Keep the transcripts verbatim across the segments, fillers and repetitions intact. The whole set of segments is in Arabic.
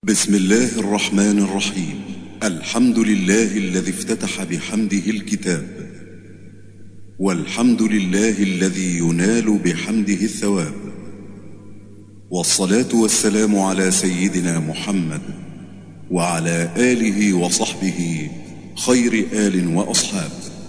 بسم الله الرحمن الرحيم. الحمد لله الذي افتتح بحمده الكتاب، والحمد لله الذي ينال بحمده الثواب، والصلاة والسلام على سيدنا محمد وعلى آله وصحبه خير آل وأصحاب.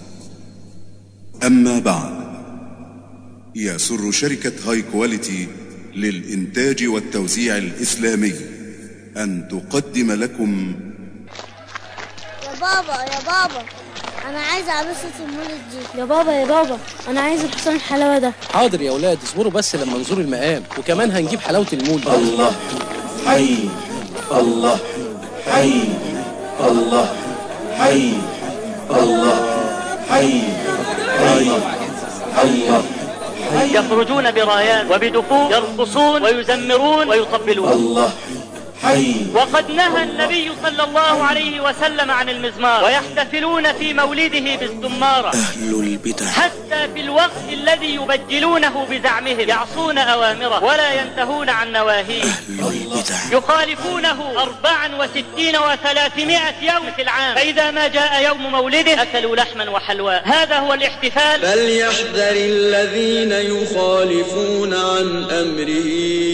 أما بعد، يسر شركة هاي كواليتي للإنتاج والتوزيع الإسلامي أن تقدم لكم. يا بابا يا بابا أنا عايز عروسة المولد دي. يا بابا يا بابا أنا عايز الحصان الحلاوة ده. حاضر يا ولاد، اصبروا بس لما نزور المقام، وكمان هنجيب حلاوة المولد. الله حي الله حي الله حي الله حي الله حي. يخرجون برايات وبدفوف يرقصون ويزمرون ويطبلون. الله حي. وقد نهى النبي صلى الله عليه وسلم عن المزمار، ويحتفلون في مولده بالزمارة. أهل البدع حتى في الوقت الذي يبجلونه بزعمهم يعصون أوامره ولا ينتهون عن نواهيه. أهل البدع يخالفونه أربعا وستين وثلاثمائة يوم في العام، فإذا ما جاء يوم مولده أكلوا لحما وحلوى. هذا هو الاحتفال. فليحذر الذين يخالفون عن أمره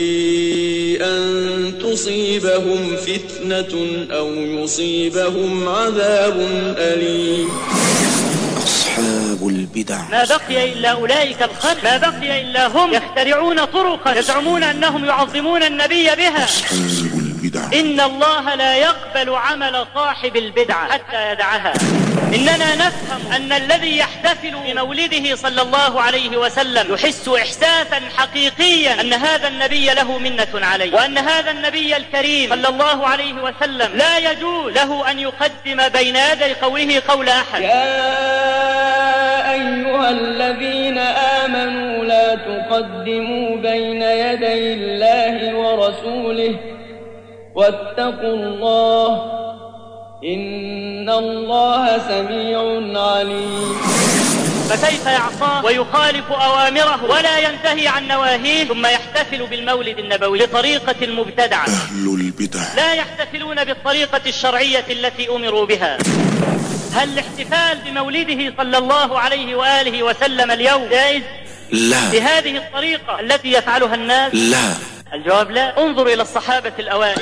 أن تصيبهم فتنة أو يصيبهم عذاب أليم. أصحاب البدع ما بقي إلا أولئك الخلق، ما بقي إلا هم يخترعون طرقا يزعمون أنهم يعظمون النبي بها. أصحاب البدع. إن الله لا يقبل عمل صاحب البدعة حتى يدعها. إننا نفهم أن الذي يحتفل بمولده صلى الله عليه وسلم يحس إحساسا حقيقيا أن هذا النبي له منة عليه، وأن هذا النبي الكريم صلى الله عليه وسلم لا يجوز له أن يقدم بين يدي قوله قول أحد. يا أيها الذين آمنوا لا تقدموا بين يدي الله ورسوله واتقوا الله إن الله سميع عليم. فكيف يعصاه ويخالف أوامره ولا ينتهي عن نواهيه ثم يحتفل بالمولد النبوي بطريقة مبتدعة؟ أهل البدع لا يحتفلون بالطريقة الشرعية التي أمروا بها. هل الاحتفال بمولده صلى الله عليه وآله وسلم اليوم جائز لا بهذه الطريقة التي يفعلها الناس؟ لا. الجواب لا. انظر إلى الصحابة الأوائل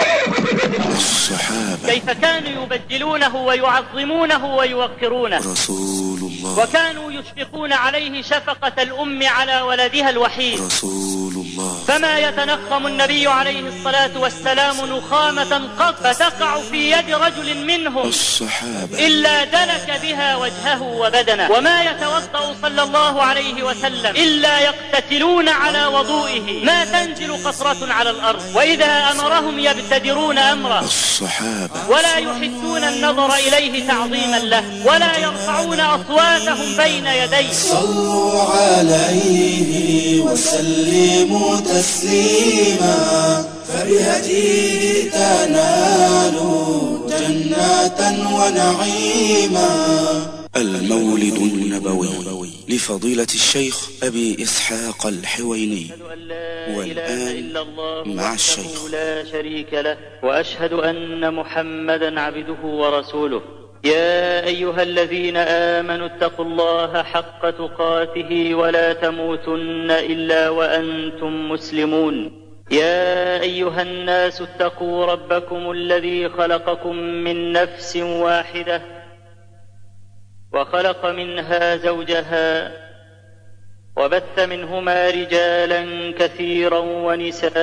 الصحابة كيف كانوا يبجلونه ويعظمونه ويوقرونه. رسول الله وكانوا يشفقون عليه شفقة الأم على ولدها الوحيد. رسول الله فما يتنقم النبي عليه الصلاة والسلام نخامة قط فتقع في يد رجل منهم الصحابة إلا دلك بها وجهه وبدنه. وما يتوضأ صلى الله عليه وسلم إلا يقتتلون على وضوئه، ما تنزل قطرة على الأرض، وإذا أمرهم يبتدرون أمره الصحابة ولا يحسون النظر إليه تعظيما له ولا يرفعون أصواتهم بين يديه. صلوا عليه وسلموا تسليما فبهديه تنالوا جنة ونعيما. المولد النبوي لفضيلة الشيخ أبي إسحاق الحويني. والآن مع الشيخ. لا شريك له، وأشهد أن محمدا عبده ورسوله. يا أيها الذين آمنوا اتقوا الله حق تقاته ولا تموتن إلا وأنتم مسلمون. يا أيها الناس اتقوا ربكم الذي خلقكم من نفس واحدة وخلق منها زوجها وبث منهما رجالا كثيرا ونساء،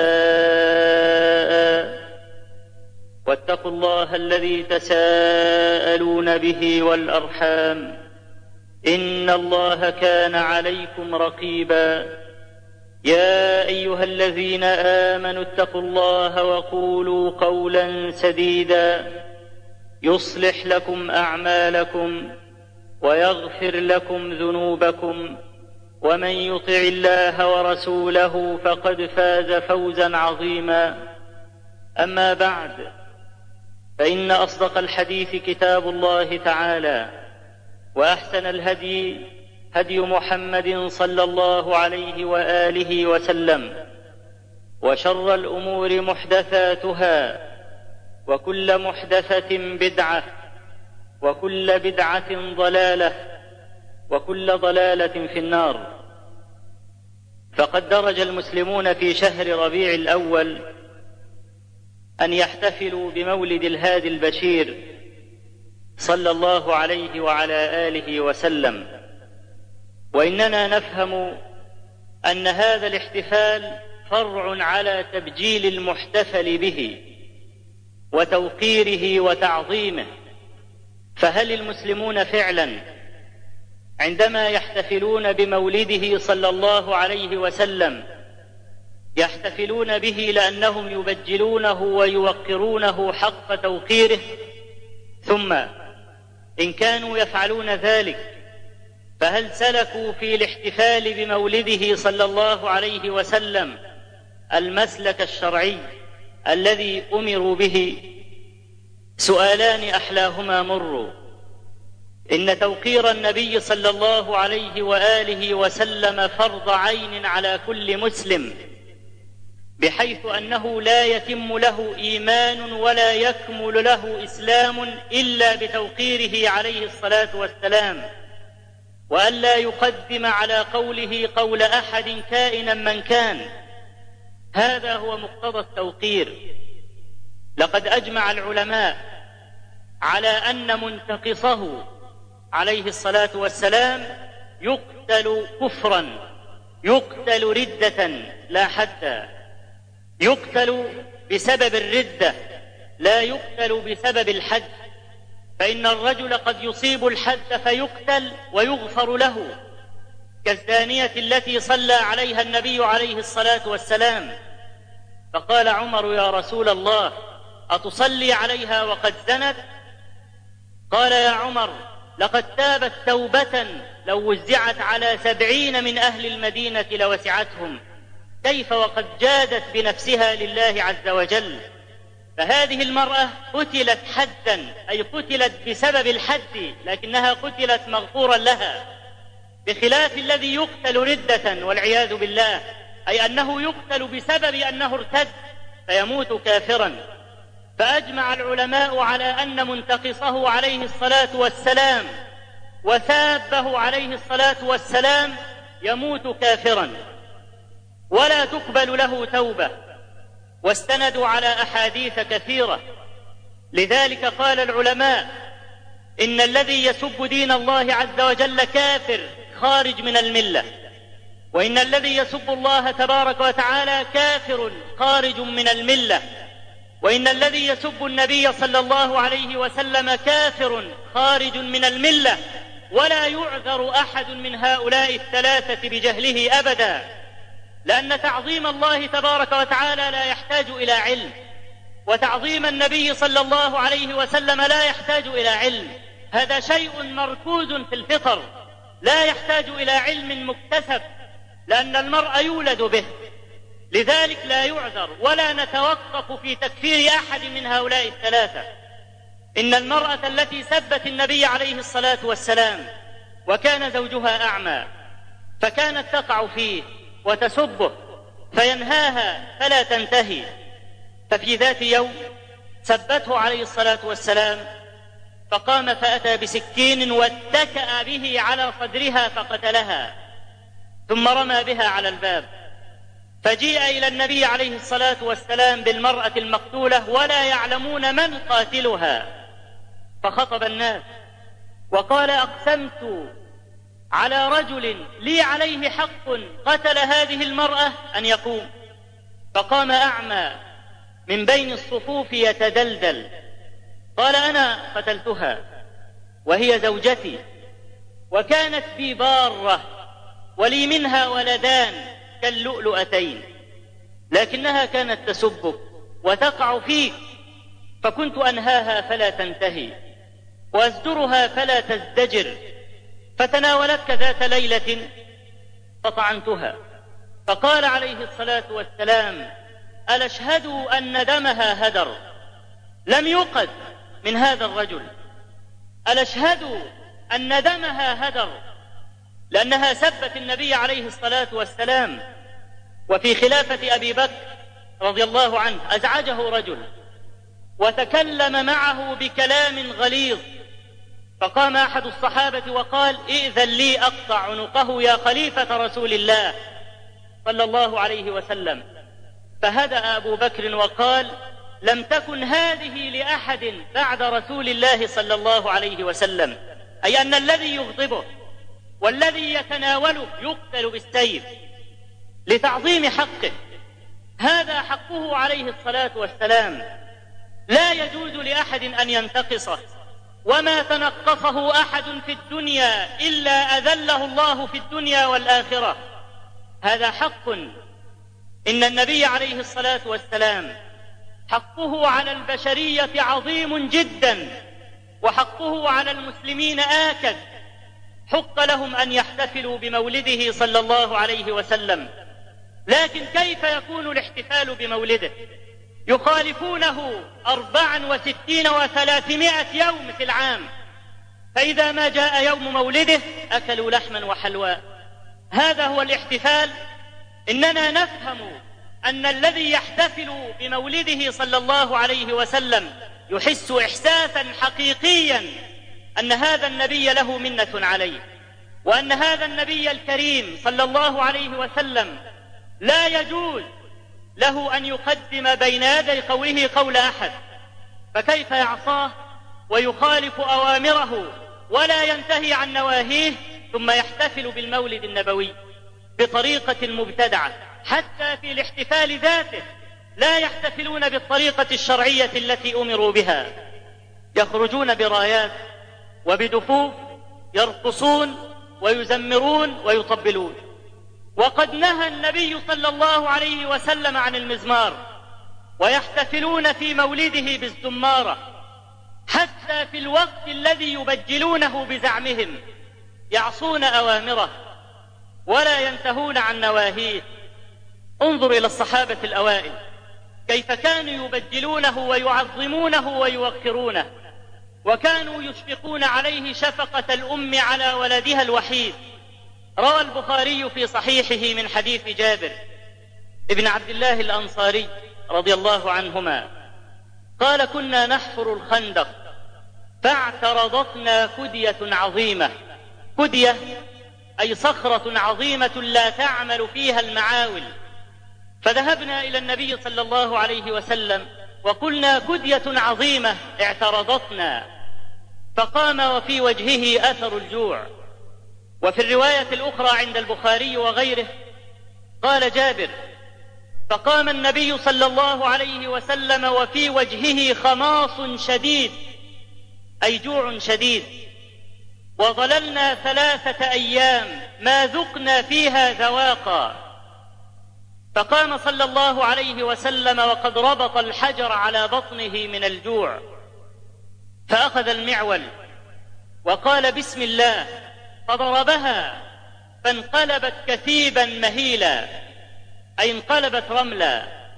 واتقوا الله الذي تساءلون به والأرحام إن الله كان عليكم رقيبا. يا أيها الذين آمنوا اتقوا الله وقولوا قولا سديدا يصلح لكم أعمالكم ويغفر لكم ذنوبكم، ومن يطع الله ورسوله فقد فاز فوزا عظيما. أما بعد، فإن أصدق الحديث كتاب الله تعالى، وأحسن الهدي هدي محمد صلى الله عليه وآله وسلم، وشر الأمور محدثاتها وكل محدثة بدعة وكل بدعة ضلالة وكل ضلالة في النار. فقد درج المسلمون في شهر ربيع الأول أن يحتفلوا بمولد الهادي البشير صلى الله عليه وعلى آله وسلم، وإننا نفهم أن هذا الاحتفال فرع على تبجيل المحتفل به وتوقيره وتعظيمه. فهل المسلمون فعلا عندما يحتفلون بمولده صلى الله عليه وسلم يحتفلون به لأنهم يبجلونه ويوقرونه حق توقيره؟ ثم إن كانوا يفعلون ذلك فهل سلكوا في الاحتفال بمولده صلى الله عليه وسلم المسلك الشرعي الذي أمروا به؟ سؤالان أحلاهما مر. إن توقير النبي صلى الله عليه وآله وسلم فرض عين على كل مسلم، بحيث أنه لا يتم له إيمان ولا يكمل له إسلام إلا بتوقيره عليه الصلاة والسلام، وأن لا يقدم على قوله قول أحد كائنا من كان. هذا هو مقتضى التوقير. لقد أجمع العلماء على أن منتقصه عليه الصلاة والسلام يقتل كفرا، يقتل ردة لا حدا، يقتل بسبب الردة لا يقتل بسبب الحد. فإن الرجل قد يصيب الحد فيقتل ويغفر له، كالزانية التي صلى عليها النبي عليه الصلاة والسلام، فقال عمر: يا رسول الله، أتصلي عليها وقد زنت؟ قال: يا عمر، لقد تابت توبة لو وزعت على سبعين من أهل المدينة لوسعتهم، كيف وقد جادت بنفسها لله عز وجل. فهذه المرأة قتلت حدا، أي قتلت بسبب الحد، لكنها قتلت مغفورا لها، بخلاف الذي يقتل ردة والعياذ بالله، أي أنه يقتل بسبب أنه ارتد فيموت كافرا. فأجمع العلماء على أن منتقصه عليه الصلاة والسلام وسابه عليه الصلاة والسلام يموت كافرا ولا تقبل له توبة، واستندوا على أحاديث كثيرة. لذلك قال العلماء: إن الذي يسب دين الله عز وجل كافر خارج من الملة، وإن الذي يسب الله تبارك وتعالى كافر خارج من الملة، وإن الذي يسب النبي صلى الله عليه وسلم كافر خارج من الملة، ولا يعذر أحد من هؤلاء الثلاثة بجهله أبدا، لأن تعظيم الله تبارك وتعالى لا يحتاج إلى علم، وتعظيم النبي صلى الله عليه وسلم لا يحتاج إلى علم. هذا شيء مركوز في الفطر لا يحتاج إلى علم مكتسب، لأن المرء يولد به. لذلك لا يعذر ولا نتوقف في تكفير أحد من هؤلاء الثلاثة. إن المرأة التي سبت النبي عليه الصلاة والسلام وكان زوجها أعمى، فكانت تقع فيه وتسبه فينهاها فلا تنتهي، ففي ذات يوم سبته عليه الصلاة والسلام، فقام فأتى بسكين واتكأ به على صدرها فقتلها، ثم رمى بها على الباب. فجيء إلى النبي عليه الصلاة والسلام بالمرأة المقتولة ولا يعلمون من قاتلها، فخطب الناس وقال: أقسمت على رجل لي عليه حق قتل هذه المرأة أن يقوم. فقام أعمى من بين الصفوف يتدلدل، قال: أنا قتلتها وهي زوجتي، وكانت بي بارة ولي منها ولدان كاللؤلؤتين، لكنها كانت تسبك وتقع فيك، فكنت أنهاها فلا تنتهي وأزجرها فلا تزدجر، فتناولتك ذات ليلة فطعنتها. فقال عليه الصلاة والسلام: ألا اشهدوا أن دمها هدر، لم يقد من هذا الرجل، ألا اشهدوا أن دمها هدر، لأنها سبت النبي عليه الصلاة والسلام. وفي خلافة أبي بكر رضي الله عنه أزعجه رجل وتكلم معه بكلام غليظ، فقام أحد الصحابة وقال: ائذن لي أقطع عنقه يا خليفة رسول الله صلى الله عليه وسلم. فهدأ أبو بكر وقال: لم تكن هذه لأحد بعد رسول الله صلى الله عليه وسلم، أي أن الذي يغضبه والذي يتناوله يقتل بالسيف لتعظيم حقه، هذا حقه عليه الصلاة والسلام، لا يجوز لأحد أن ينتقصه، وما تنقصه أحد في الدنيا إلا أذله الله في الدنيا والآخرة، هذا حق. إن النبي عليه الصلاة والسلام حقه على البشرية عظيم جدا، وحقه على المسلمين آكد، حق لهم أن يحتفلوا بمولده صلى الله عليه وسلم، لكن كيف يكون الاحتفال بمولده؟ يخالفونه أربعا وستين وثلاثمائة يوم في العام، فإذا ما جاء يوم مولده أكلوا لحما وحلوى. هذا هو الاحتفال؟ إننا نفهم أن الذي يحتفل بمولده صلى الله عليه وسلم يحس إحساسا حقيقيا أن هذا النبي له منة عليه، وأن هذا النبي الكريم صلى الله عليه وسلم لا يجوز له أن يقدم بين يدي قوله قول أحد، فكيف يعصاه ويخالف أوامره ولا ينتهي عن نواهيه، ثم يحتفل بالمولد النبوي بطريقة مبتدعة؟ حتى في الاحتفال ذاته لا يحتفلون بالطريقة الشرعية التي أمروا بها، يخرجون برايات وبدفوف، يرقصون ويزمرون ويطبلون. وقد نهى النبي صلى الله عليه وسلم عن المزمار، ويحتفلون في مولده بالزمارة، حتى في الوقت الذي يبجلونه بزعمهم يعصون أوامره ولا ينتهون عن نواهيه. انظر إلى الصحابة الأوائل كيف كانوا يبجلونه ويعظمونه ويوقرونه، وكانوا يشفقون عليه شفقة الأم على ولدها الوحيد. روى البخاري في صحيحه من حديث جابر ابن عبد الله الأنصاري رضي الله عنهما قال: كنا نحفر الخندق فاعترضتنا كدية عظيمة. كدية أي صخرة عظيمة لا تعمل فيها المعاول، فذهبنا إلى النبي صلى الله عليه وسلم وقلنا: كدية عظيمة اعترضتنا. فقام وفي وجهه أثر الجوع. وفي الرواية الأخرى عند البخاري وغيره قال جابر: فقام النبي صلى الله عليه وسلم وفي وجهه خماص شديد، أي جوع شديد، وظللنا ثلاثة أيام ما ذقنا فيها ذواقا. فقام صلى الله عليه وسلم وقد ربط الحجر على بطنه من الجوع، فأخذ المعول وقال: بسم الله، فضربها فانقلبت كثيبا مهيلا، أي انقلبت رملا.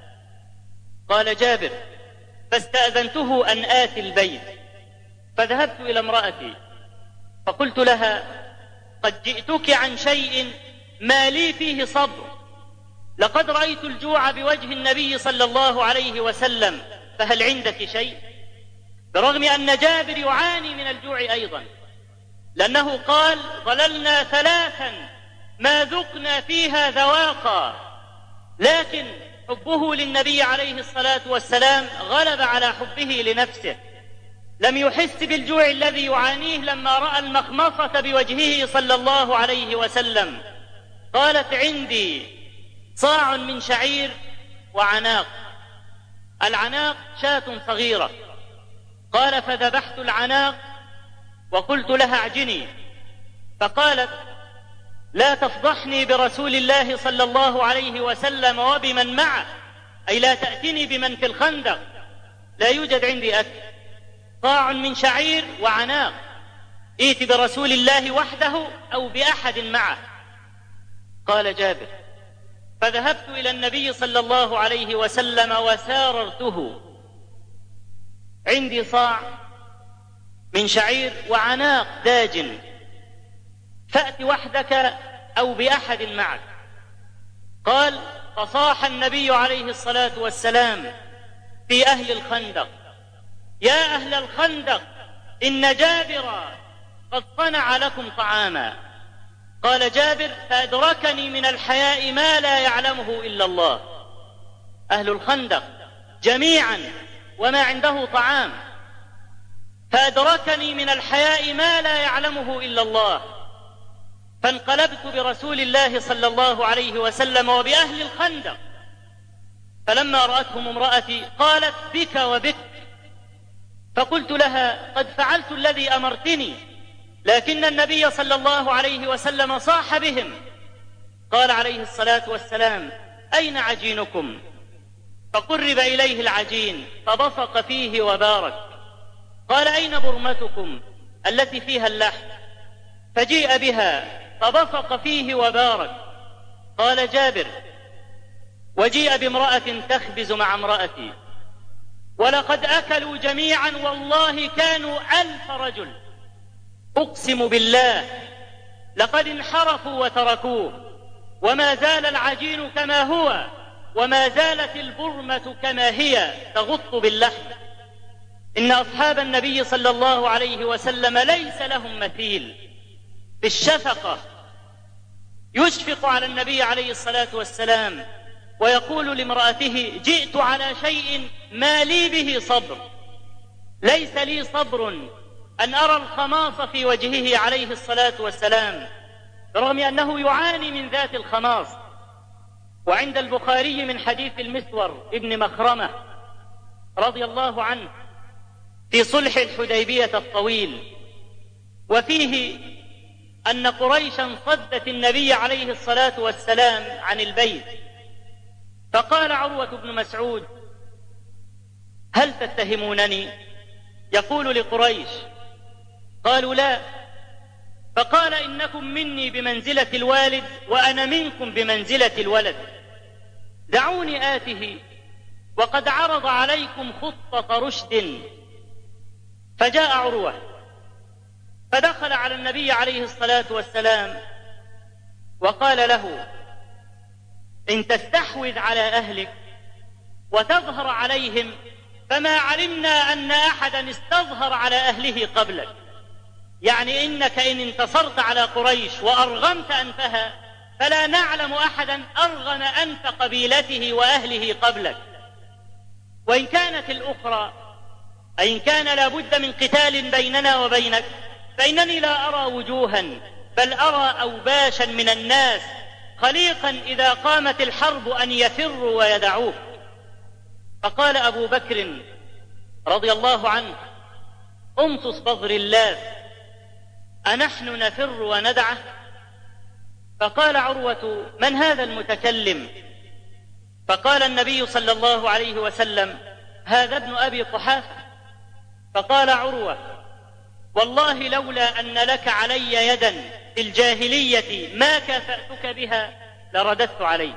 قال جابر: فاستأذنته أن آتي البيت، فذهبت إلى امرأتي فقلت لها: قد جئتك عن شيء ما لي فيه صبر، لقد رأيت الجوع بوجه النبي صلى الله عليه وسلم، فهل عندك شيء؟ برغم أن جابر يعاني من الجوع أيضا، لأنه قال: ظللنا ثلاثا ما ذقنا فيها ذواقا، لكن حبه للنبي عليه الصلاة والسلام غلب على حبه لنفسه، لم يحس بالجوع الذي يعانيه لما رأى المخمصة بوجهه صلى الله عليه وسلم. قالت: عندي صاع من شعير وعناق. العناق شاة صغيرة. قال: فذبحت العناق وقلت لها: اعجني. فقالت: لا تفضحني برسول الله صلى الله عليه وسلم وبمن معه، أي لا تأتني بمن في الخندق، لا يوجد عندي أكل، صاع من شعير وعناق، ائت برسول الله وحده أو بأحد معه. قال جابر: فذهبت إلى النبي صلى الله عليه وسلم وساررته، عندي صاع من شعير وعناق داجن، فأت وحدك أو بأحد معك. قال: فصاح النبي عليه الصلاة والسلام في أهل الخندق: يا أهل الخندق إن جابرا قد صنع لكم طعاما. قال جابر: فأدركني من الحياء ما لا يعلمه إلا الله. أهل الخندق جميعا وما عنده طعام، فأدركني من الحياء ما لا يعلمه إلا الله، فانقلبت برسول الله صلى الله عليه وسلم وبأهل الخندق، فلما رأتهم امرأتي قالت: بك وبك. فقلت لها: قد فعلت الذي أمرتني، لكن النبي صلى الله عليه وسلم صاح بهم. قال عليه الصلاة والسلام: أين عجينكم؟ فقرب إليه العجين فبصق فيه وبارك. قال: أين برمتكم التي فيها اللحم؟ فجيء بها فبصق فيه وبارك. قال جابر: وجيء بامرأة تخبز مع امرأتي، ولقد أكلوا جميعا والله كانوا ألف رجل، أقسم بالله لقد انحرفوا وتركوه، وما زال العجين كما هو، وما زالت البرمة كما هي تغط باللحم. إن أصحاب النبي صلى الله عليه وسلم ليس لهم مثيل في الشفقة، يشفق على النبي عليه الصلاة والسلام ويقول لامرأته: جئت على شيء ما لي به صبر، ليس لي صبر أن أرى الخماص في وجهه عليه الصلاة والسلام، رغم أنه يعاني من ذات الخماص. وعند البخاري من حديث المسور ابن مخرمة رضي الله عنه في صلح الحديبية الطويل، وفيه أن قريشا صدت النبي عليه الصلاة والسلام عن البيت، فقال عروة بن مسعود: هل تتهمونني؟ يقول لقريش. قالوا: لا. فقال: إنكم مني بمنزلة الوالد وأنا منكم بمنزلة الولد، دعوني آته وقد عرض عليكم خطة رشد. فجاء عروة فدخل على النبي عليه الصلاة والسلام وقال له: إن تستحوذ على أهلك وتظهر عليهم فما علمنا أن أحدا استظهر على أهله قبلك، يعني إنك إن انتصرت على قريش وأرغمت أنفها فلا نعلم أحدا أرغم أنف قبيلته وأهله قبلك. وإن كانت الأخرى، أي إن كان لابد من قتال بيننا وبينك، فإنني لا أرى وجوها بل أرى أوباشا من الناس خليقا إذا قامت الحرب أن يفروا ويدعوك. فقال أبو بكر رضي الله عنه: أمتص بظر الله، أنحن نفر وندعه؟ فقال عروة: من هذا المتكلم؟ فقال النبي صلى الله عليه وسلم: هذا ابن أبي قحافة. فقال عروة: والله لولا أن لك علي يدا في الجاهلية ما كافأتك بها لرددت عليك.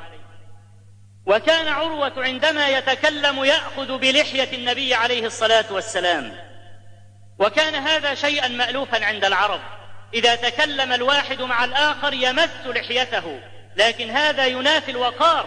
وكان عروة عندما يتكلم يأخذ بلحية النبي عليه الصلاة والسلام، وكان هذا شيئا مألوفا عند العرب، إذا تكلم الواحد مع الآخر يمس لحيته، لكن هذا ينافي الوقار.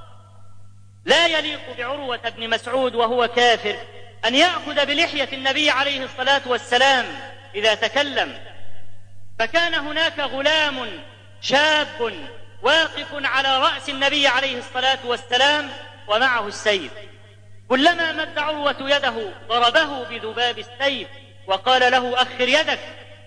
لا يليق بعروة بن مسعود وهو كافر أن يأخذ بلحية النبي عليه الصلاة والسلام إذا تكلم. فكان هناك غلام شاب واقف على رأس النبي عليه الصلاة والسلام ومعه السيف، كلما مد عروة يده ضربه بذباب السيف وقال له: أخر يدك.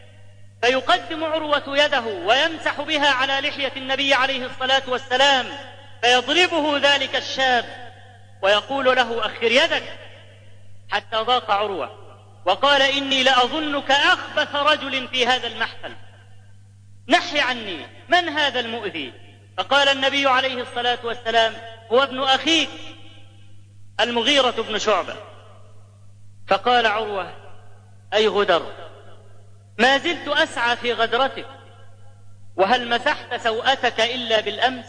فيقدم عروة يده ويمسح بها على لحية النبي عليه الصلاة والسلام، فيضربه ذلك الشاب ويقول له: أخر يدك، حتى ضاق عروة وقال: إني لأظنك أخبث رجل في هذا المحفل، نحي عني، من هذا المؤذي؟ فقال النبي عليه الصلاة والسلام: هو ابن أخيك المغيرة بن شعبة. فقال عروة: أي غدر، ما زلت أسعى في غدرتك، وهل مسحت سوءتك إلا بالأمس؟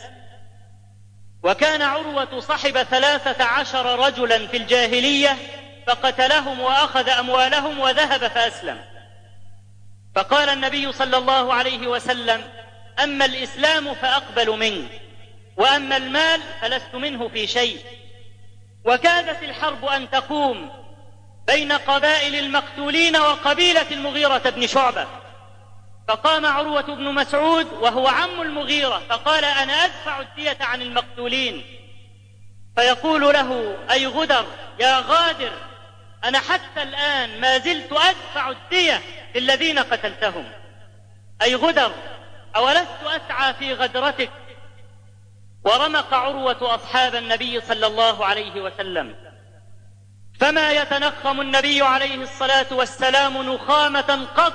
وكان عروة صحب ثلاثة عشر رجلا في الجاهلية فقتلهم وأخذ أموالهم وذهب فأسلم. فقال النبي صلى الله عليه وسلم: أما الإسلام فأقبل منه، وأما المال فلست منه في شيء. وكادت الحرب أن تقوم بين قبائل المقتولين وقبيلة المغيرة بن شعبة، فقام عروة بن مسعود وهو عم المغيرة فقال: أنا أدفع الدية عن المقتولين. فيقول له: أي غدر يا غادر، أنا حتى الآن ما زلت أدفع الدية للذين قتلتهم. أي غدر، أولست أسعى في غدرتك؟ ورمق عروة أصحاب النبي صلى الله عليه وسلم، فما يتنخم النبي عليه الصلاة والسلام نخامة قط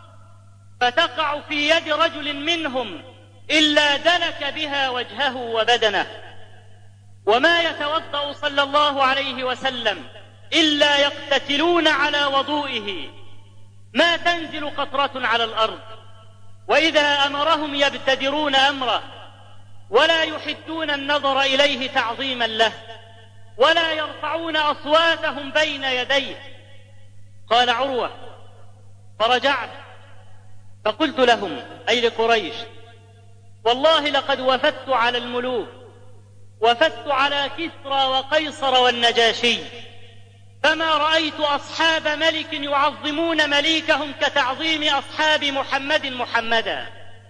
فتقع في يد رجل منهم إلا دلك بها وجهه وبدنه، وما يتوضأ صلى الله عليه وسلم إلا يقتتلون على وضوئه، ما تنزل قطرة على الأرض، وإذا أمرهم يبتدرون أمره، ولا يحدون النظر إليه تعظيما له، ولا يرفعون أصواتهم بين يديه. قال عروة: فرجعت فقلت لهم، أي لقريش: والله لقد وفدت على الملوك، وفدت على كسرى وقيصر والنجاشي، فما رأيت أصحاب ملك يعظمون مليكهم كتعظيم أصحاب محمد محمدا.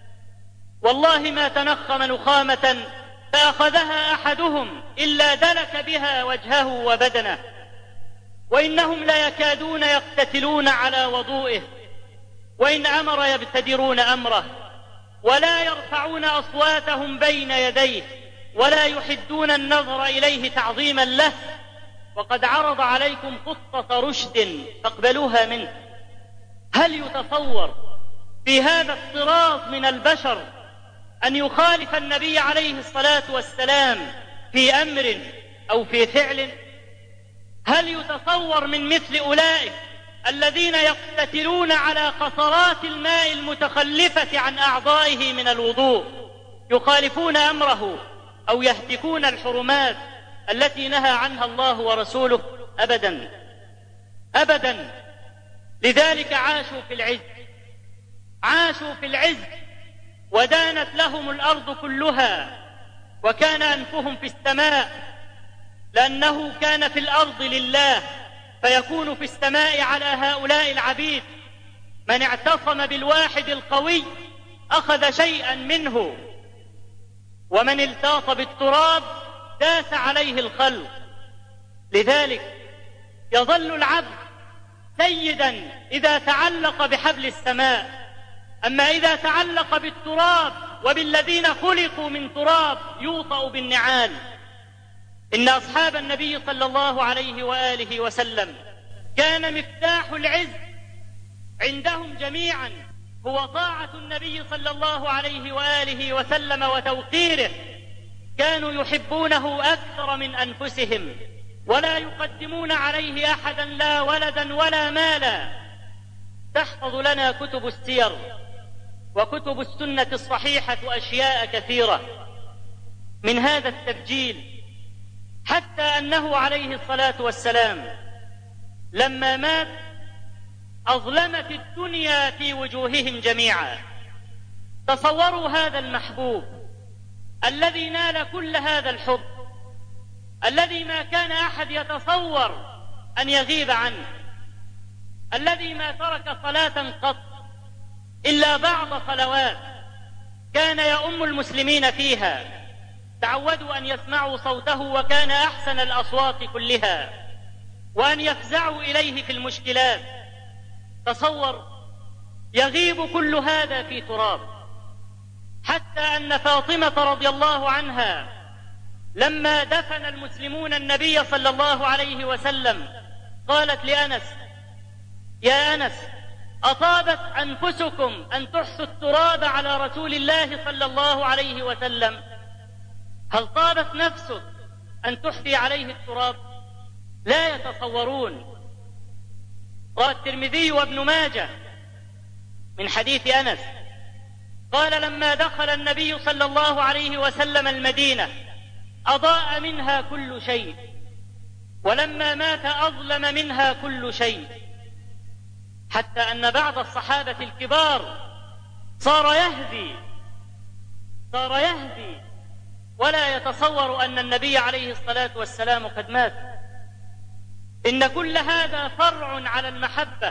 والله ما تنخم نخامة فأخذها أحدهم إلا دلك بها وجهه وبدنه، وإنهم ليكادون يقتتلون على وضوئه، وإن أمر يبتدرون أمره، ولا يرفعون أصواتهم بين يديه، ولا يحدون النظر إليه تعظيما له، وقد عرض عليكم خطة رشد فاقبلوها منه. هل يتصور في هذا الطراز من البشر أن يخالف النبي عليه الصلاة والسلام في أمر أو في فعل؟ هل يتصور من مثل أولئك الذين يقتتلون على قطرات الماء المتخلفة عن أعضائه من الوضوء يخالفون أمره أو يهتكون الحرمات التي نهى عنها الله ورسوله؟ أبدا أبدا. لذلك عاشوا في العز، عاشوا في العز ودانت لهم الأرض كلها، وكان أنفهم في السماء، لأنه كان في الأرض لله، فيكون في السماء على هؤلاء العبيد. من اعتصم بالواحد القوي أخذ شيئا منه، ومن التاص بالتراب داس عليه الخلق. لذلك يظل العبد سيدا إذا تعلق بحبل السماء، أما إذا تعلق بالتراب وبالذين خلقوا من تراب يوطأ بالنعال. إن أصحاب النبي صلى الله عليه وآله وسلم كان مفتاح العز عندهم جميعا هو طاعة النبي صلى الله عليه وآله وسلم وتوقيره. كانوا يحبونه أكثر من أنفسهم، ولا يقدمون عليه أحدا لا ولدا ولا مالا. تحفظ لنا كتب السير وكتب السنة الصحيحة أشياء كثيرة من هذا التبجيل، حتى أنه عليه الصلاة والسلام لما مات أظلمت الدنيا في وجوههم جميعا. تصوروا هذا المحبوب الذي نال كل هذا الحب، الذي ما كان أحد يتصور أن يغيب عنه، الذي ما ترك صلاة قط إلا بعض صلوات كان يؤم المسلمين فيها، تعودوا أن يسمعوا صوته وكان أحسن الأصوات كلها، وأن يفزعوا إليه في المشكلات. تصور يغيب كل هذا في تراب، حتى أن فاطمة رضي الله عنها لما دفن المسلمون النبي صلى الله عليه وسلم قالت لأنس: يا أنس، أطابت أنفسكم أن تحثوا التراب على رسول الله صلى الله عليه وسلم؟ هل طابت نفسك أن تحثي عليه التراب؟ لا يتصورون. روى الترمذي وابن ماجه من حديث أنس قال: لما دخل النبي صلى الله عليه وسلم المدينة أضاء منها كل شيء، ولما مات أظلم منها كل شيء، حتى أن بعض الصحابة الكبار صار يهدي صار يهدي ولا يتصور أن النبي عليه الصلاة والسلام قد مات. إن كل هذا فرع على المحبة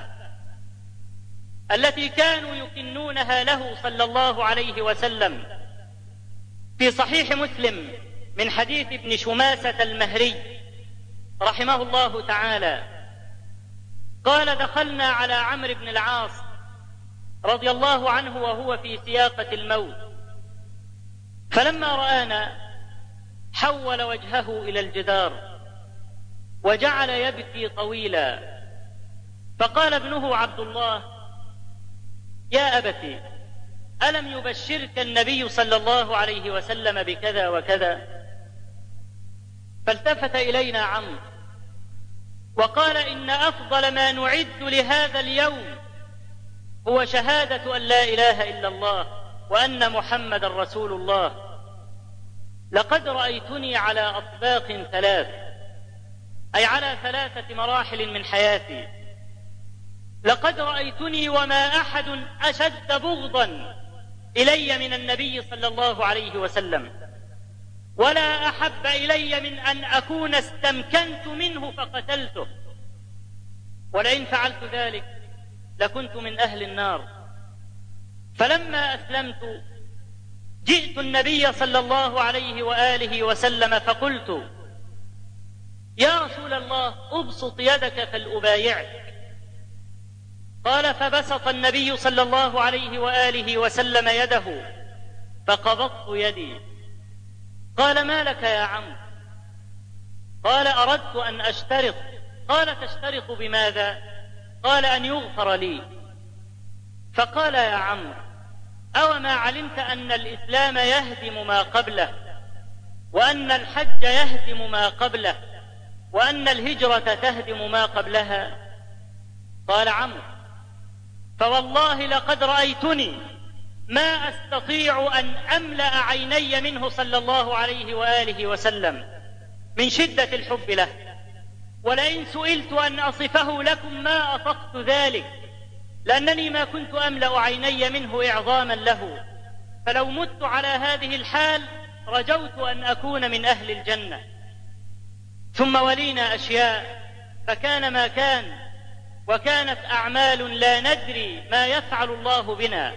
التي كانوا يكنونها له صلى الله عليه وسلم. في صحيح مسلم من حديث ابن شماسة المهري رحمه الله تعالى قال: دخلنا على عمرو بن العاص رضي الله عنه وهو في سياقة الموت، فلما رآنا حول وجهه إلى الجدار وجعل يبكي طويلا، فقال ابنه عبد الله: يا أبتي، ألم يبشرك النبي صلى الله عليه وسلم بكذا وكذا؟ فالتفت إلينا عمرو وقال: إن أفضل ما نعد لهذا اليوم هو شهادة أن لا إله إلا الله وأن محمد رسول الله. لقد رأيتني على أطباق ثلاث، أي على ثلاثة مراحل من حياتي. لقد رأيتني وما أحد أشد بغضا إلي من النبي صلى الله عليه وسلم، ولا أحب إلي من أن أكون استمكنت منه فقتلته، ولئن فعلت ذلك لكنت من أهل النار. فلما أسلمت جئت النبي صلى الله عليه وآله وسلم فقلت: يا رسول الله، أبسط يدك فلأبايعك. قال: فبسط النبي صلى الله عليه وآله وسلم يده فقبضت يدي. قال: ما لك يا عم؟ قال: أردت أن أشترط. قال: تشترط بماذا؟ قال: أن يغفر لي. فقال: يا عم، أو ما علمت أن الإسلام يهدم ما قبله، وأن الحج يهدم ما قبله، وأن الهجرة تهدم ما قبلها؟ قال عمرو: فوالله لقد رأيتني ما أستطيع أن أملأ عيني منه صلى الله عليه وآله وسلم من شدة الحب له، ولئن سئلت أن أصفه لكم ما أطقت ذلك، لأنني ما كنت أملأ عيني منه إعظاما له، فلو مت على هذه الحال رجوت أن أكون من أهل الجنة. ثم ولينا أشياء فكان ما كان، وكانت أعمال لا ندري ما يفعل الله بنا.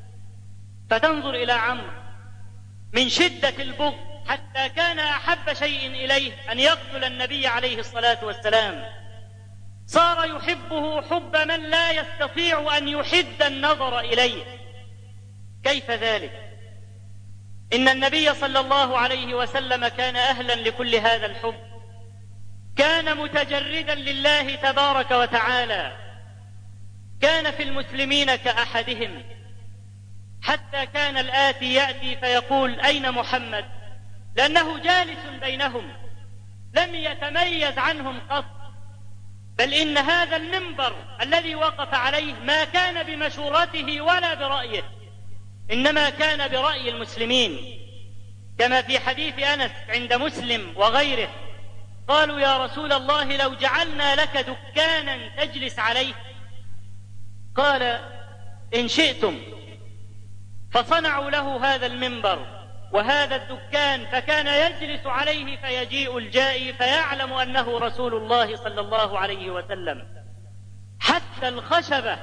فتنظر إلى عمرو من شدة البغض حتى كان أحب شيء إليه أن يقتل النبي عليه الصلاة والسلام، صار يحبه حب من لا يستطيع أن يحد النظر إليه. كيف ذلك؟ إن النبي صلى الله عليه وسلم كان أهلا لكل هذا الحب، كان متجردا لله تبارك وتعالى، كان في المسلمين كأحدهم، حتى كان الآتي يأتي فيقول: أين محمد؟ لأنه جالس بينهم لم يتميز عنهم قط، بل إن هذا المنبر الذي وقف عليه ما كان بمشورته ولا برأيه، إنما كان برأي المسلمين، كما في حديث أنس عند مسلم وغيره: قالوا: يا رسول الله، لو جعلنا لك دكانا تجلس عليه؟ قال: إن شئتم. فصنعوا له هذا المنبر وهذا الدكان، فكان يجلس عليه فيجيء الجائي فيعلم أنه رسول الله صلى الله عليه وسلم. حتى الخشبة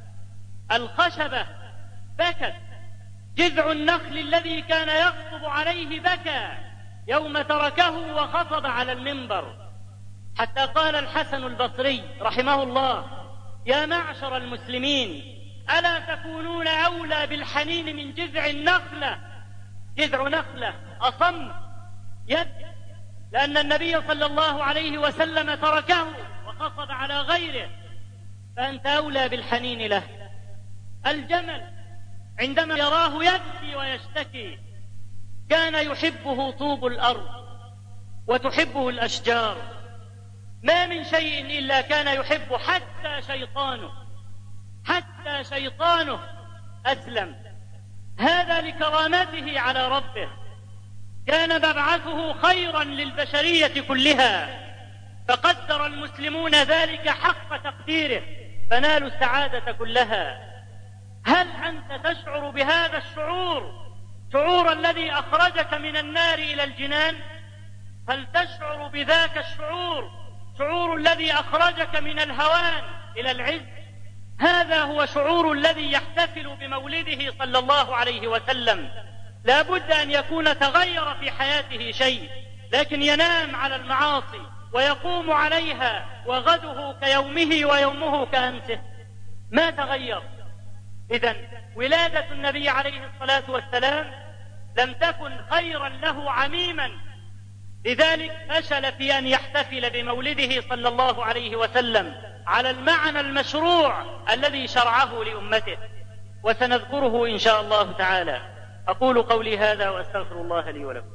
الخشبة بكت، جذع النخل الذي كان يخطب عليه بكى يوم تركه وخطب على المنبر، حتى قال الحسن البصري رحمه الله: يا معشر المسلمين، ألا تكونون أولى بالحنين من جذع النخلة؟ جذع نخلة أصم يد، لأن النبي صلى الله عليه وسلم تركه وخطب على غيره، فأنت أولى بالحنين له. الجمل عندما يراه يبكي ويشتكي، كان يحبه طوب الأرض وتحبه الأشجار، ما من شيء إلا كان يحب، حتى شيطانه حتى شيطانه أسلم. هذا لكرامته على ربه، كان مبعثه خيرا للبشرية كلها، فقدر المسلمون ذلك حق تقديره فنالوا السعادة كلها. هل أنت تشعر بهذا الشعور، شعور الذي أخرجك من النار إلى الجنان؟ هل تشعر بذاك الشعور، شعور الذي أخرجك من الهوان إلى العز. هذا هو شعور الذي يحتفل بمولده صلى الله عليه وسلم. لا بد أن يكون تغير في حياته شيء، لكن ينام على المعاصي ويقوم عليها وغده كيومه ويومه كأمسه، ما تغير. إذن ولادة النبي عليه الصلاة والسلام لم تكن خيرا له عميما، لذلك فشل في أن يحتفل بمولده صلى الله عليه وسلم على المعنى المشروع الذي شرعه لأمته، وسنذكره إن شاء الله تعالى. أقول قولي هذا وأستغفر الله لي ولكم.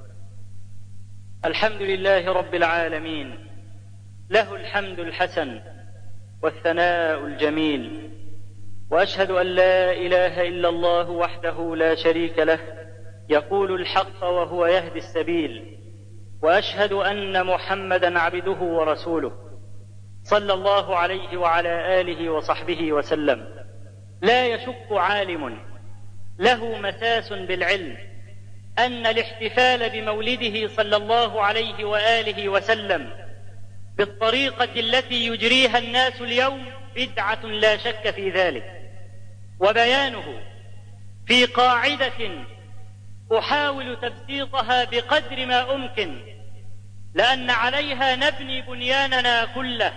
الحمد لله رب العالمين، له الحمد الحسن والثناء الجميل، وأشهد أن لا إله إلا الله وحده لا شريك له، يقول الحق وهو يهدي السبيل، وأشهد أن محمدا عبده ورسوله صلى الله عليه وعلى آله وصحبه وسلم. لا يشك عالم له مساس بالعلم أن الاحتفال بمولده صلى الله عليه وآله وسلم بالطريقة التي يجريها الناس اليوم بدعة لا شك في ذلك، وبيانه في قاعدة أحاول تبسيطها بقدر ما أمكن، لأن عليها نبني بنياننا كله.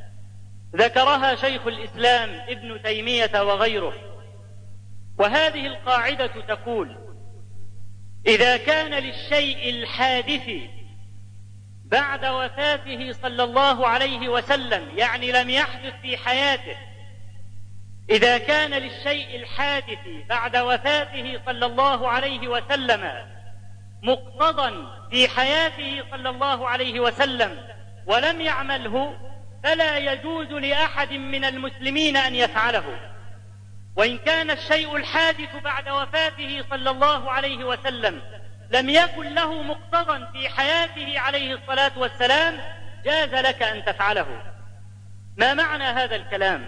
ذكرها شيخ الإسلام ابن تيمية وغيره، وهذه القاعدة تقول: إذا كان للشيء الحادث بعد وفاته صلى الله عليه وسلم، يعني لم يحدث في حياته، إذا كان للشيء الحادث بعد وفاته صلى الله عليه وسلم مقتضى في حياته صلى الله عليه وسلم ولم يعمله، فلا يجوز لأحد من المسلمين أن يفعله. وإن كان الشيء الحادث بعد وفاته صلى الله عليه وسلم لم يكن له مقتضى في حياته عليه الصلاة والسلام، جاز لك أن تفعله. ما معنى هذا الكلام؟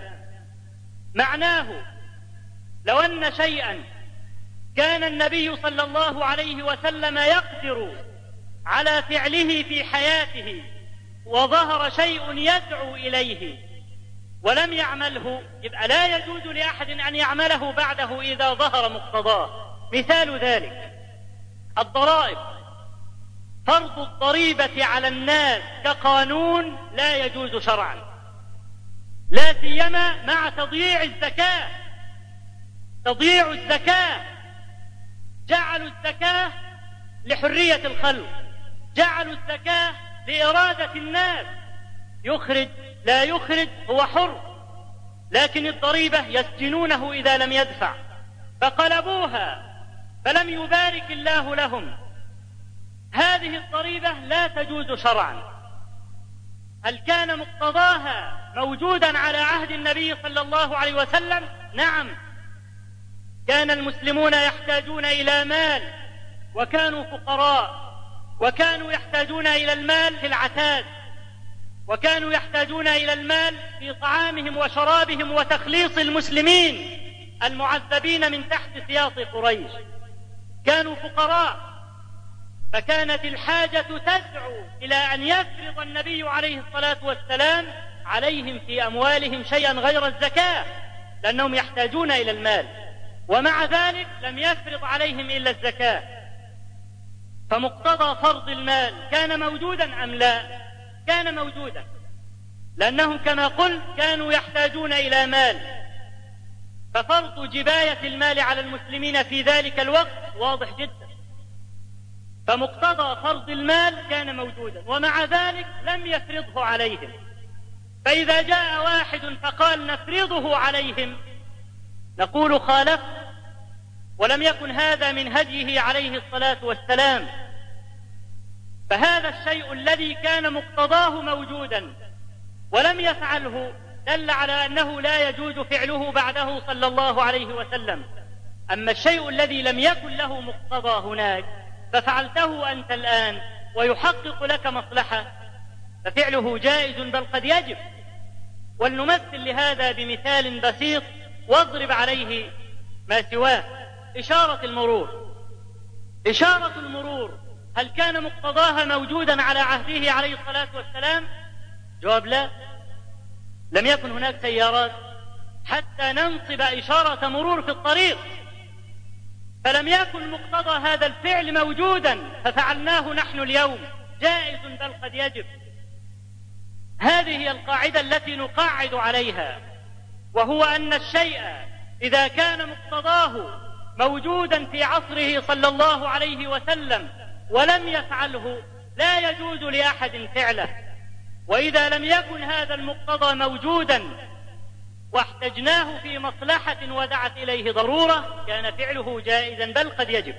معناه لو أن شيئا كان النبي صلى الله عليه وسلم يقدر على فعله في حياته وظهر شيء يدعو إليه ولم يعمله، يبقى لا يجوز لأحد أن يعمله بعده إذا ظهر مقتضاه. مثال ذلك الضرائب. فرض الضريبة على الناس كقانون لا يجوز شرعا، لا سيما مع تضييع الزكاة. تضييع الزكاة، جعلوا الزكاة لحرية الخلق، جعلوا الزكاة لإرادة الناس، يخرج لا يخرج هو حر، لكن الضريبة يسجنونه إذا لم يدفع، فقلبوها فلم يبارك الله لهم. هذه الضريبة لا تجوز شرعا. هل كان مقتضاها موجودا على عهد النبي صلى الله عليه وسلم؟ نعم، كان المسلمون يحتاجون إلى مال وكانوا فقراء، وكانوا يحتاجون إلى المال في العتاد، وكانوا يحتاجون إلى المال في طعامهم وشرابهم وتخليص المسلمين المعذبين من تحت سياط قريش. كانوا فقراء، فكانت الحاجة تدعو إلى أن يفرض النبي عليه الصلاة والسلام عليهم في أموالهم شيئا غير الزكاة، لأنهم يحتاجون إلى المال، ومع ذلك لم يفرض عليهم إلا الزكاة. فمقتضى فرض المال كان موجودا أم لا؟ كان موجودا، لأنهم كما قلت كانوا يحتاجون إلى مال، ففرض جباية المال على المسلمين في ذلك الوقت واضح جدا. فمقتضى فرض المال كان موجودا، ومع ذلك لم يفرضه عليهم. فإذا جاء واحد فقال نفرضه عليهم، نقول خالف، ولم يكن هذا من هديه عليه الصلاة والسلام. فهذا الشيء الذي كان مقتضاه موجودا ولم يفعله دل على أنه لا يجوز فعله بعده صلى الله عليه وسلم. أما الشيء الذي لم يكن له مقتضى هناك ففعلته أنت الآن ويحقق لك مصلحة، ففعله جائز بل قد يجب. ولنمثل لهذا بمثال بسيط واضرب عليه ما سواه. إشارة المرور. إشارة المرور هل كان مقتضاها موجودا على عهده عليه الصلاة والسلام؟ جواب لا. لم يكن هناك سيارات حتى ننصب إشارة مرور في الطريق، فلم يكن مقتضى هذا الفعل موجودا ففعلناه نحن اليوم جائز بل قد يجب. هذه هي القاعدة التي نقعد عليها، وهو أن الشيء إذا كان مقتضاه موجودا في عصره صلى الله عليه وسلم ولم يفعله لا يجوز لأحد فعله، وإذا لم يكن هذا المقتضى موجودا واحتجناه في مصلحة ودعت إليه ضرورة كان فعله جائزا بل قد يجب.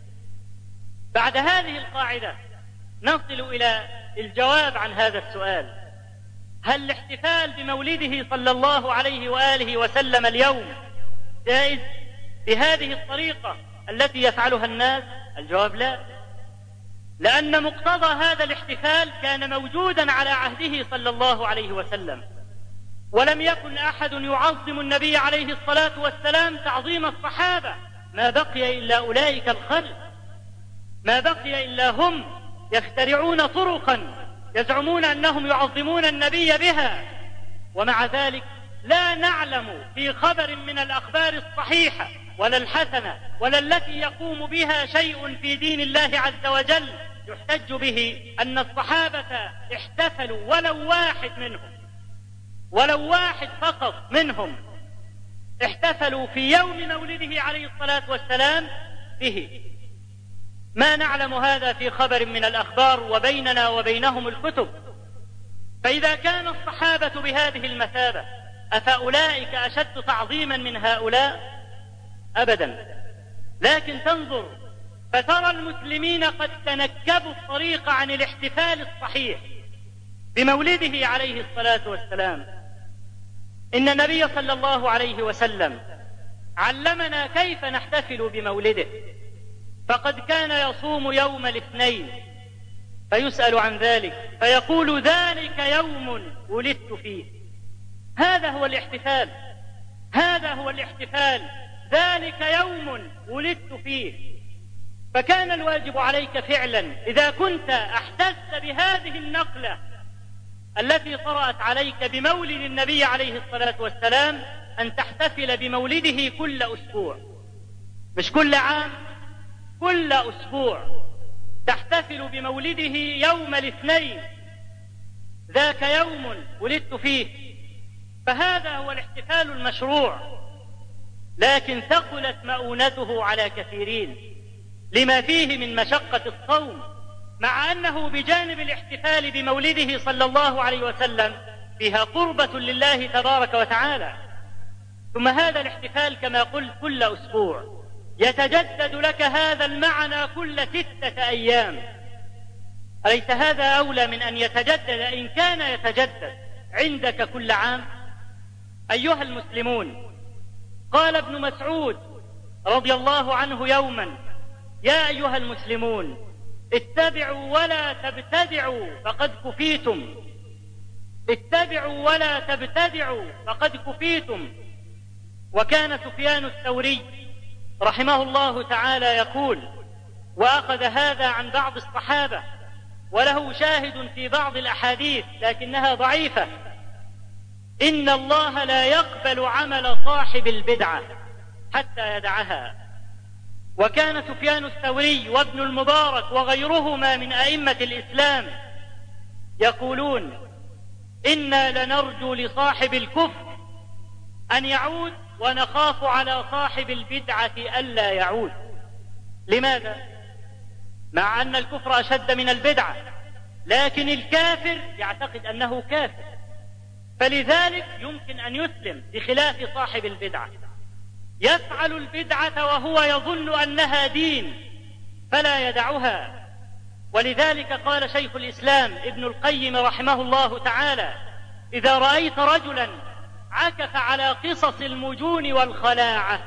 بعد هذه القاعدة نصل إلى الجواب عن هذا السؤال: هل الاحتفال بمولده صلى الله عليه وآله وسلم اليوم جائز بهذه الطريقة التي يفعلها الناس؟ الجواب لا، لأن مقتضى هذا الاحتفال كان موجودا على عهده صلى الله عليه وسلم، ولم يكن أحد يعظم النبي عليه الصلاة والسلام تعظيم الصحابة، ما بقي إلا أولئك الخلق، ما بقي إلا هم يخترعون طرقا يزعمون أنهم يعظمون النبي بها، ومع ذلك لا نعلم في خبر من الأخبار الصحيحة ولا الحسنة ولا التي يقوم بها شيء في دين الله عز وجل يحتج به أن الصحابة احتفلوا ولو واحد منهم ولو واحد فقط منهم احتفلوا في يوم مولده عليه الصلاة والسلام به. ما نعلم هذا في خبر من الأخبار، وبيننا وبينهم الكتب. فإذا كان الصحابة بهذه المثابة أفأولئك أشد تعظيما من هؤلاء؟ أبدا. لكن تنظر فترى المسلمين قد تنكبوا الطريق عن الاحتفال الصحيح بمولده عليه الصلاة والسلام. إن النبي صلى الله عليه وسلم علمنا كيف نحتفل بمولده، فقد كان يصوم يوم الاثنين فيسأل عن ذلك فيقول: ذلك يوم ولدت فيه. هذا هو الاحتفال، هذا هو الاحتفال، ذلك يوم ولدت فيه. فكان الواجب عليك فعلا إذا كنت احتجت بهذه النقلة التي طرأت عليك بمولد النبي عليه الصلاة والسلام أن تحتفل بمولده كل أسبوع، مش كل عام، كل أسبوع تحتفل بمولده يوم الاثنين، ذاك يوم ولدت فيه. فهذا هو الاحتفال المشروع، لكن ثقلت مؤونته على كثيرين لما فيه من مشقة الصوم، مع أنه بجانب الاحتفال بمولده صلى الله عليه وسلم فيها قربة لله تبارك وتعالى. ثم هذا الاحتفال كما قلت كل أسبوع، يتجدد لك هذا المعنى كل ستة أيام. أليس هذا أولى من أن يتجدد إن كان يتجدد عندك كل عام؟ أيها المسلمون، قال ابن مسعود رضي الله عنه يوما: يا أيها المسلمون اتبعوا ولا تبتدعوا فقد كفيتم، اتبعوا ولا تبتدعوا فقد كفيتم. وكان سفيان الثوري رحمه الله تعالى يقول، وأخذ هذا عن بعض الصحابة وله شاهد في بعض الأحاديث لكنها ضعيفة: إن الله لا يقبل عمل صاحب البدعة حتى يدعها. وكان سفيان الثوري وابن المبارك وغيرهما من أئمة الإسلام يقولون: إنا لنرجو لصاحب الكفر أن يعود ونخاف على صاحب البدعة ألا يعود. لماذا؟ مع أن الكفر أشد من البدعة، لكن الكافر يعتقد أنه كافر، فلذلك يمكن أن يسلم بخلاف صاحب البدعة. يفعل البدعة وهو يظن أنها دين فلا يدعها. ولذلك قال شيخ الإسلام ابن القيم رحمه الله تعالى: إذا رأيت رجلا عكف على قصص المجون والخلاعة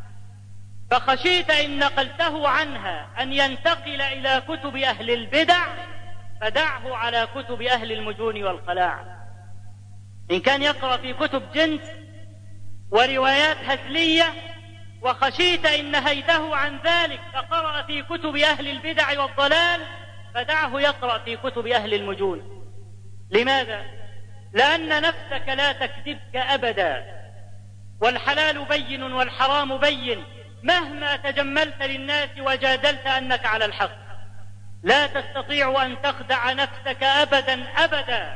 فخشيت إن نقلته عنها أن ينتقل إلى كتب أهل البدع فدعه على كتب أهل المجون والخلاعة. إن كان يقرأ في كتب جنس وروايات هزلية وخشيت إن نهيته عن ذلك فقرأ في كتب أهل البدع والضلال فدعه يقرأ في كتب أهل المجون. لماذا؟ لأن نفسك لا تكذبك أبدا، والحلال بين والحرام بين، مهما تجملت للناس وجادلت أنك على الحق لا تستطيع أن تخدع نفسك أبدا أبدا.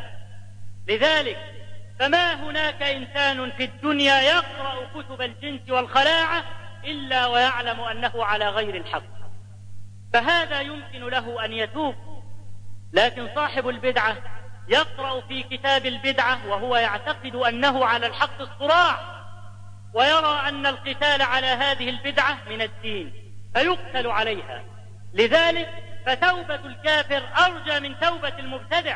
لذلك فما هناك إنسان في الدنيا يقرأ كتب الجنس والخلاعة إلا ويعلم أنه على غير الحق، فهذا يمكن له أن يتوب. لكن صاحب البدعة يقرأ في كتاب البدعة وهو يعتقد أنه على الحق الصراع، ويرى أن القتال على هذه البدعة من الدين فيقتل عليها. لذلك فتوبة الكافر أرجى من توبة المبتدع،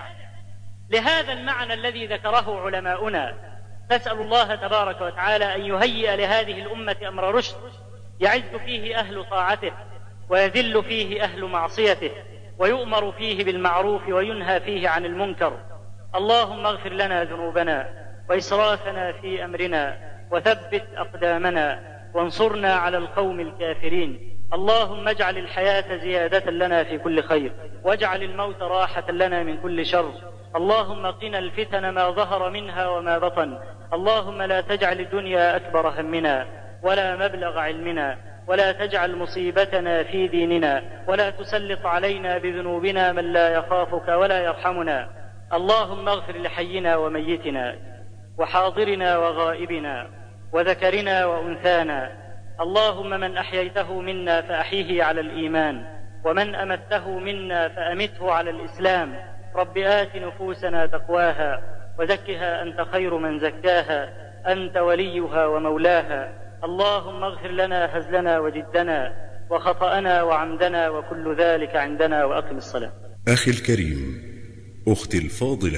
لهذا المعنى الذي ذكره علماؤنا. نسأل الله تبارك وتعالى أن يهيئ لهذه الأمة أمر رشد يعز فيه أهل طاعته ويذل فيه أهل معصيته، ويؤمر فيه بالمعروف وينهى فيه عن المنكر. اللهم اغفر لنا ذنوبنا وإسرافنا في أمرنا وثبت أقدامنا وانصرنا على القوم الكافرين. اللهم اجعل الحياة زيادة لنا في كل خير، واجعل الموت راحة لنا من كل شر. اللهم قنا الفتن ما ظهر منها وما بطن. اللهم لا تجعل الدنيا أكبر همنا ولا مبلغ علمنا، ولا تجعل مصيبتنا في ديننا، ولا تسلط علينا بذنوبنا من لا يخافك ولا يرحمنا. اللهم اغفر لحينا وميتنا وحاضرنا وغائبنا وذكرنا وأنثانا. اللهم من أحييته منا فأحيه على الإيمان، ومن أمته منا فأمته على الإسلام. رب آت نفوسنا تقواها وزكها أنت خير من زكاها، أنت وليها ومولاها. اللهم اغفر لنا هزلنا وجدنا وخطأنا وعمدنا وكل ذلك عندنا، وأقم الصلاة. أخي الكريم، أختي الفاضلة،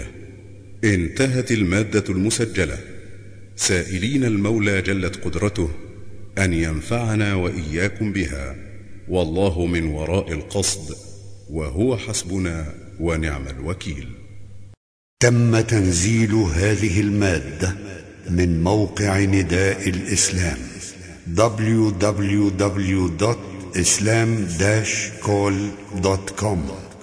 انتهت المادة المسجلة، سائلين المولى جلت قدرته أن ينفعنا وإياكم بها، والله من وراء القصد، وهو حسبنا ونعم الوكيل. تم تنزيل هذه المادة من موقع نداء الإسلام دبليو دبليو دبليو دوت إسلام داش كول دوت كوم.